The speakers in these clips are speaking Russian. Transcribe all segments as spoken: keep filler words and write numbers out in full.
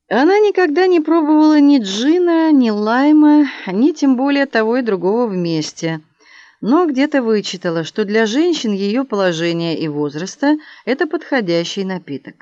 Она никогда не пробовала ни джина, ни лайма, ни тем более того и другого вместе. Но где-то вычитала, что для женщин ее положения и возраста это подходящий напиток.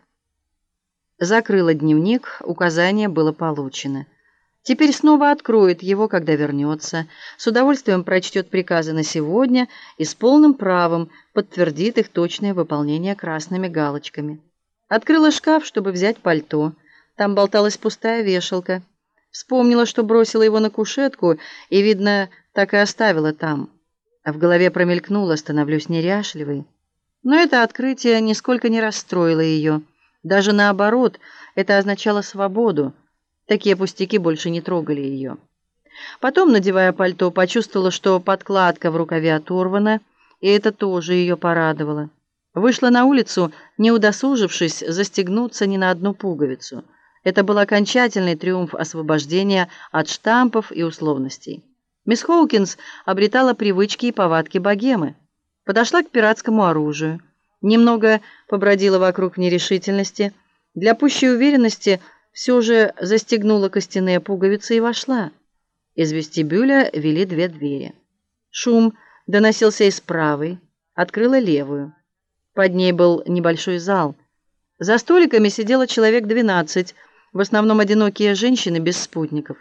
Закрыла дневник, указание было получено. Теперь снова откроет его, когда вернется, с удовольствием прочтет приказы на сегодня и с полным правом подтвердит их точное выполнение красными галочками. Открыла шкаф, чтобы взять пальто. Там болталась пустая вешалка. Вспомнила, что бросила его на кушетку, и, видно, так и оставила там. А в голове промелькнуло: становлюсь неряшливой. Но это открытие нисколько не расстроило ее. Даже наоборот, это означало свободу. Такие пустяки больше не трогали ее. Потом, надевая пальто, почувствовала, что подкладка в рукаве оторвана, и это тоже ее порадовало. Вышла на улицу, не удосужившись застегнуться ни на одну пуговицу. Это был окончательный триумф освобождения от штампов и условностей. Мисс Хоукинс обретала привычки и повадки богемы. Подошла к пиратскому оружию. Немного побродила вокруг в нерешительности. Для пущей уверенности все же застегнула костяные пуговицы и вошла. Из вестибюля вели две двери. Шум доносился из правой, открыла левую. Под ней был небольшой зал. За столиками сидело человек двенадцать, в основном одинокие женщины без спутников.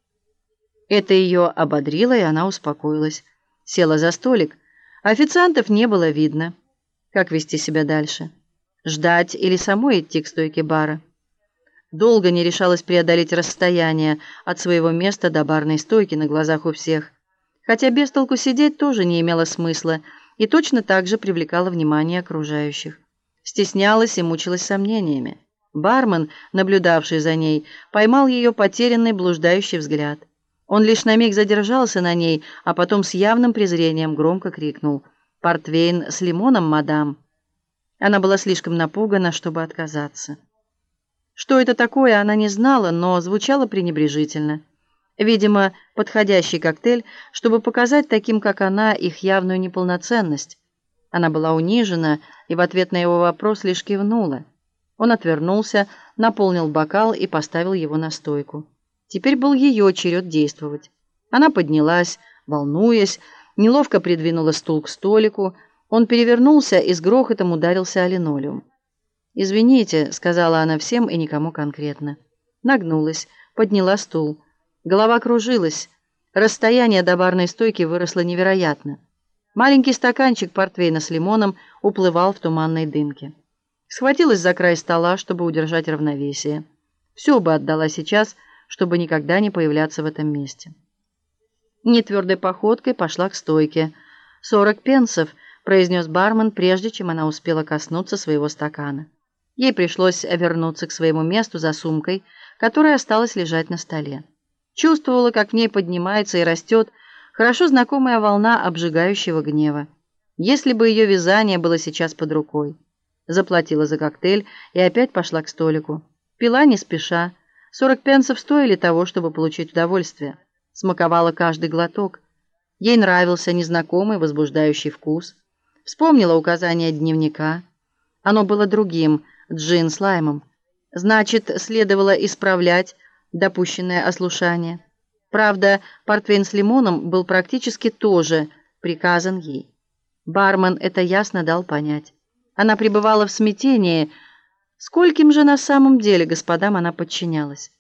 Это ее ободрило, и она успокоилась. Села за столик. Официантов не было видно. Как вести себя дальше? Ждать или самой идти к стойке бара? Долго не решалась преодолеть расстояние от своего места до барной стойки на глазах у всех. Хотя без толку сидеть тоже не имело смысла и точно так же привлекало внимание окружающих. Стеснялась и мучилась сомнениями. Бармен, наблюдавший за ней, поймал ее потерянный, блуждающий взгляд. Он лишь на миг задержался на ней, а потом с явным презрением громко крикнул: «Портвейн с лимоном, мадам!» Она была слишком напугана, чтобы отказаться. Что это такое, она не знала, но звучало пренебрежительно. Видимо, подходящий коктейль, чтобы показать таким, как она, их явную неполноценность. Она была унижена и в ответ на его вопрос лишь кивнула. Он отвернулся, наполнил бокал и поставил его на стойку. Теперь был ее черед действовать. Она поднялась, волнуясь, неловко придвинула стул к столику. Он перевернулся и с грохотом ударился о линолеум. «Извините», — сказала она всем и никому конкретно. Нагнулась, подняла стул. Голова кружилась. Расстояние до барной стойки выросло невероятно. Маленький стаканчик портвейна с лимоном уплывал в туманной дымке. Схватилась за край стола, чтобы удержать равновесие. Все бы отдала сейчас, чтобы никогда не появляться в этом месте. Нетвердой походкой пошла к стойке. «Сорок пенсов», — произнес бармен, прежде чем она успела коснуться своего стакана. Ей пришлось вернуться к своему месту за сумкой, которая осталась лежать на столе. Чувствовала, как в ней поднимается и растет хорошо знакомая волна обжигающего гнева. Если бы ее вязание было сейчас под рукой. Заплатила за коктейль и опять пошла к столику. Пила не спеша. Сорок пенсов стоили того, чтобы получить удовольствие. Смаковала каждый глоток. Ей нравился незнакомый возбуждающий вкус. Вспомнила указание дневника. Оно было другим, джин с лаймом. Значит, следовало исправлять допущенное ослушание. Правда, портвейн с лимоном был практически тоже приказан ей. Бармен это ясно дал понять. Она пребывала в смятении. Скольким же на самом деле господам она подчинялась?